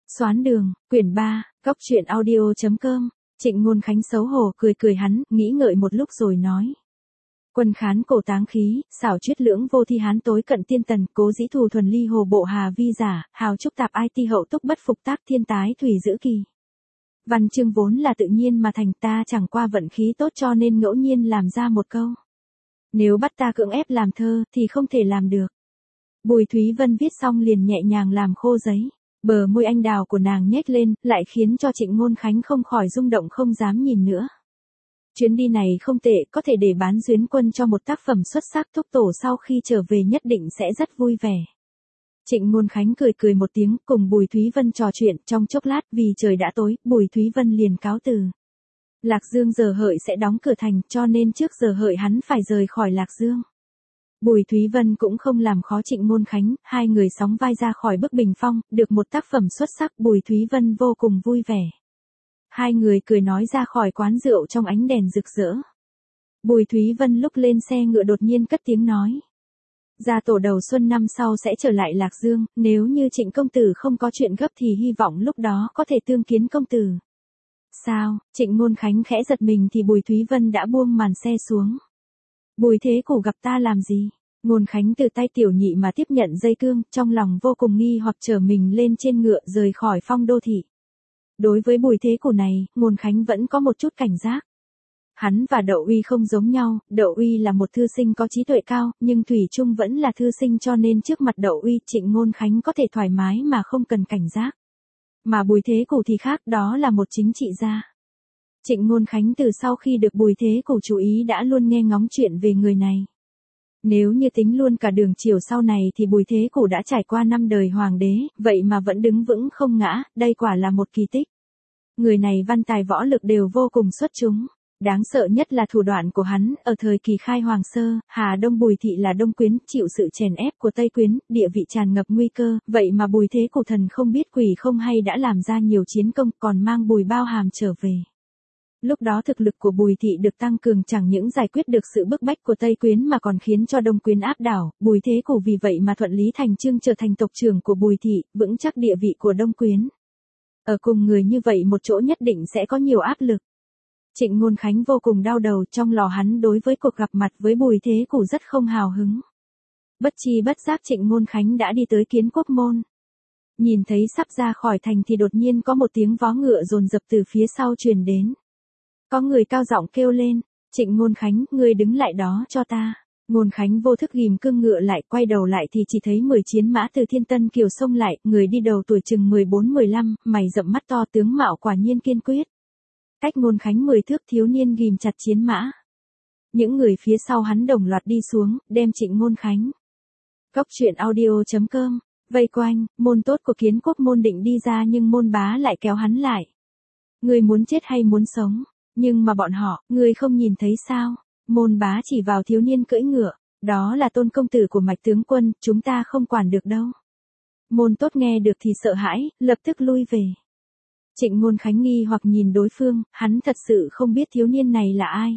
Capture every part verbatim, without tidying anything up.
Xoán đường, quyển ba, góc truyện audio.com, Trịnh Ngôn Khánh xấu hổ cười cười hắn, nghĩ ngợi một lúc rồi nói. Quân khán cổ táng khí, xảo chuyết lưỡng vô thi hán tối cận tiên tần, cố dĩ thù thuần ly hồ bộ hà vi giả, hào trúc tạp ai ti hậu túc bất phục tác thiên tái thủy giữ kỳ. Văn chương vốn là tự nhiên mà thành, ta chẳng qua vận khí tốt cho nên ngẫu nhiên làm ra một câu. Nếu bắt ta cưỡng ép làm thơ thì không thể làm được. Bùi Thúy Vân viết xong liền nhẹ nhàng làm khô giấy. Bờ môi anh đào của nàng nhếch lên, lại khiến cho Trịnh Ngôn Khánh không khỏi rung động không dám nhìn nữa. Chuyến đi này không tệ, có thể để bán Duyến Quân cho một tác phẩm xuất sắc, thúc tổ sau khi trở về nhất định sẽ rất vui vẻ. Trịnh Ngôn Khánh cười cười một tiếng, cùng Bùi Thúy Vân trò chuyện, trong chốc lát vì trời đã tối, Bùi Thúy Vân liền cáo từ. Lạc Dương giờ hợi sẽ đóng cửa thành, cho nên trước giờ hợi hắn phải rời khỏi Lạc Dương. Bùi Thúy Vân cũng không làm khó Trịnh Ngôn Khánh, hai người sóng vai ra khỏi bức bình phong, được một tác phẩm xuất sắc, Bùi Thúy Vân vô cùng vui vẻ. Hai người cười nói ra khỏi quán rượu trong ánh đèn rực rỡ. Bùi Thúy Vân lúc lên xe ngựa đột nhiên cất tiếng nói. Gia tổ đầu xuân năm sau sẽ trở lại Lạc Dương, nếu như Trịnh công tử không có chuyện gấp thì hy vọng lúc đó có thể tương kiến công tử. Sao? Trịnh Ngôn Khánh khẽ giật mình thì Bùi Thúy Vân đã buông màn xe xuống. Bùi Thế Củ gặp ta làm gì? Ngôn Khánh từ tay tiểu nhị mà tiếp nhận dây cương, trong lòng vô cùng nghi hoặc trở mình lên trên ngựa rời khỏi phong đô thị. Đối với Bùi Thế Củ này, Ngôn Khánh vẫn có một chút cảnh giác. Hắn và Đậu Uy không giống nhau, Đậu Uy là một thư sinh có trí tuệ cao, nhưng Thủy Trung vẫn là thư sinh cho nên trước mặt Đậu Uy Trịnh Ngôn Khánh có thể thoải mái mà không cần cảnh giác. Mà Bùi Thế Củ thì khác, đó là một chính trị gia. Trịnh Ngôn Khánh từ sau khi được Bùi Thế Củ chú ý đã luôn nghe ngóng chuyện về người này. Nếu như tính luôn cả đường chiều sau này thì Bùi Thế Củ đã trải qua năm đời hoàng đế, vậy mà vẫn đứng vững không ngã, đây quả là một kỳ tích. Người này văn tài võ lực đều vô cùng xuất chúng. Đáng sợ nhất là thủ đoạn của hắn, ở thời kỳ khai hoàng sơ, Hà Đông Bùi Thị là Đông Quyến, chịu sự chèn ép của Tây Quyến, địa vị tràn ngập nguy cơ, vậy mà Bùi Thế Củ thần không biết quỷ không hay đã làm ra nhiều chiến công, còn mang Bùi Bao Hàm trở về. Lúc đó thực lực của Bùi Thị được tăng cường chẳng những giải quyết được sự bức bách của Tây Quyến mà còn khiến cho Đông Quyến áp đảo, Bùi Thế Củ vì vậy mà thuận lý thành chương trở thành tộc trưởng của Bùi Thị, vững chắc địa vị của Đông Quyến. Ở cùng người như vậy một chỗ nhất định sẽ có nhiều áp lực. Trịnh Ngôn Khánh vô cùng đau đầu, trong lò hắn đối với cuộc gặp mặt với Bùi Thế Củ rất không hào hứng. Bất chi bất giác Trịnh Ngôn Khánh đã đi tới Kiến Quốc môn. Nhìn thấy sắp ra khỏi thành thì đột nhiên có một tiếng vó ngựa dồn dập từ phía sau truyền đến. Có người cao giọng kêu lên, Trịnh Ngôn Khánh, ngươi đứng lại đó cho ta. Ngôn Khánh vô thức ghim cương ngựa lại, quay đầu lại thì chỉ thấy mười chiến mã từ Thiên Tân Kiều xông lại, người đi đầu tuổi chừng mười bốn mười lăm, mày rậm mắt to, tướng mạo quả nhiên kiên quyết. Cách Ngôn Khánh mười thước, thiếu niên ghim chặt chiến mã. Những người phía sau hắn đồng loạt đi xuống, đem Trịnh Ngôn Khánh. Góc truyện audio.com, vây quanh, môn tốt của Kiến Quốc môn định đi ra nhưng môn bá lại kéo hắn lại. Ngươi muốn chết hay muốn sống? Nhưng mà bọn họ, ngươi không nhìn thấy sao? Môn bá chỉ vào thiếu niên cưỡi ngựa, đó là Tôn công tử của Mạch tướng quân, chúng ta không quản được đâu. Môn tốt nghe được thì sợ hãi, lập tức lui về. Trịnh Ngôn Khánh nghi hoặc nhìn đối phương, hắn thật sự không biết thiếu niên này là ai.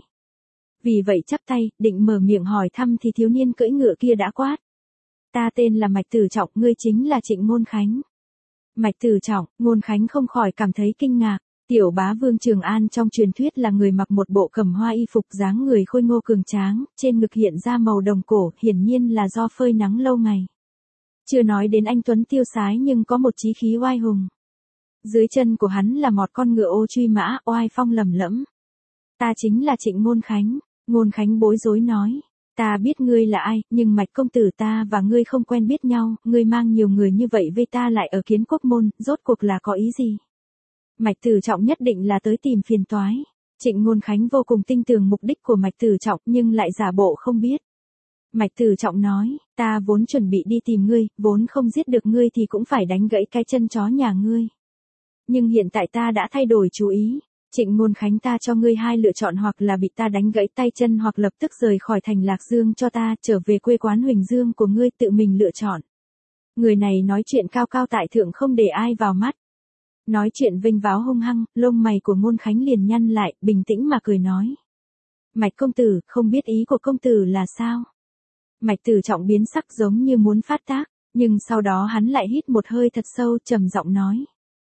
Vì vậy chắp tay, định mở miệng hỏi thăm thì thiếu niên cưỡi ngựa kia đã quát. Ta tên là Mạch Tử Trọng, ngươi chính là Trịnh Ngôn Khánh. Mạch Tử Trọng, Ngôn Khánh không khỏi cảm thấy kinh ngạc. Tiểu bá vương Trường An trong truyền thuyết là người mặc một bộ cẩm hoa y phục, dáng người khôi ngô cường tráng, trên ngực hiện ra màu đồng cổ, hiển nhiên là do phơi nắng lâu ngày. Chưa nói đến anh tuấn tiêu sái nhưng có một chí khí oai hùng. Dưới chân của hắn là một con ngựa ô truy mã, oai phong lầm lẫm. Ta chính là Trịnh Ngôn Khánh. Ngôn Khánh bối rối nói. Ta biết ngươi là ai, nhưng Mạch công tử ta và ngươi không quen biết nhau, ngươi mang nhiều người như vậy với ta lại ở Kiến Quốc môn, rốt cuộc là có ý gì? Mạch Tử Trọng nhất định là tới tìm phiền toái. Trịnh Ngôn Khánh vô cùng tin tưởng mục đích của Mạch Tử Trọng nhưng lại giả bộ không biết. Mạch Tử Trọng nói, ta vốn chuẩn bị đi tìm ngươi, vốn không giết được ngươi thì cũng phải đánh gãy cái chân chó nhà ngươi. Nhưng hiện tại ta đã thay đổi chú ý. Trịnh Ngôn Khánh, ta cho ngươi hai lựa chọn, hoặc là bị ta đánh gãy tay chân hoặc lập tức rời khỏi thành Lạc Dương cho ta, trở về quê quán Huỳnh Dương của ngươi, tự mình lựa chọn. Người này nói chuyện cao cao tại thượng không để ai vào mắt. Nói chuyện vênh váo hung hăng, lông mày của Ngôn Khánh liền nhăn lại, bình tĩnh mà cười nói. Mạch công tử, không biết ý của công tử là sao? Mạch Tử Trọng biến sắc giống như muốn phát tác, nhưng sau đó hắn lại hít một hơi thật sâu, trầm giọng nói.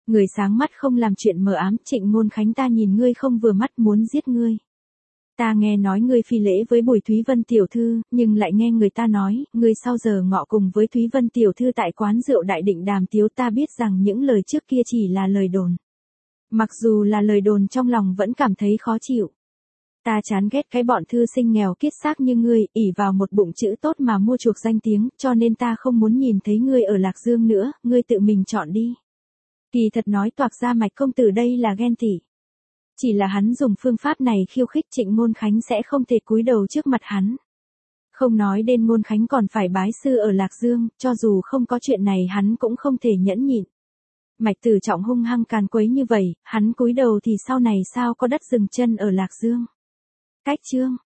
Người sáng mắt không làm chuyện mờ ám, Trịnh Ngôn Khánh ta nhìn ngươi không vừa mắt muốn giết ngươi. Ta nghe nói ngươi phi lễ với Bùi Thúy Vân tiểu thư, nhưng lại nghe người ta nói, ngươi sau giờ ngọ cùng với Thúy Vân tiểu thư tại quán rượu Đại Định đàm tiếu, ta biết rằng những lời trước kia chỉ là lời đồn. Mặc dù là lời đồn trong lòng vẫn cảm thấy khó chịu. Ta chán ghét cái bọn thư sinh nghèo kiết xác như ngươi, ỷ vào một bụng chữ tốt mà mua chuộc danh tiếng, cho nên ta không muốn nhìn thấy ngươi ở Lạc Dương nữa, ngươi tự mình chọn đi. Kỳ thật nói toạc ra Mạch công tử đây là ghen tị. Chỉ là hắn dùng phương pháp này khiêu khích Trịnh Ngôn Khánh sẽ không thể cúi đầu trước mặt hắn. Không nói đến Ngôn Khánh còn phải bái sư ở Lạc Dương, cho dù không có chuyện này hắn cũng không thể nhẫn nhịn. Mạch Tử Trọng hung hăng càn quấy như vậy, hắn cúi đầu thì sau này sao có đất dừng chân ở Lạc Dương. Cách chương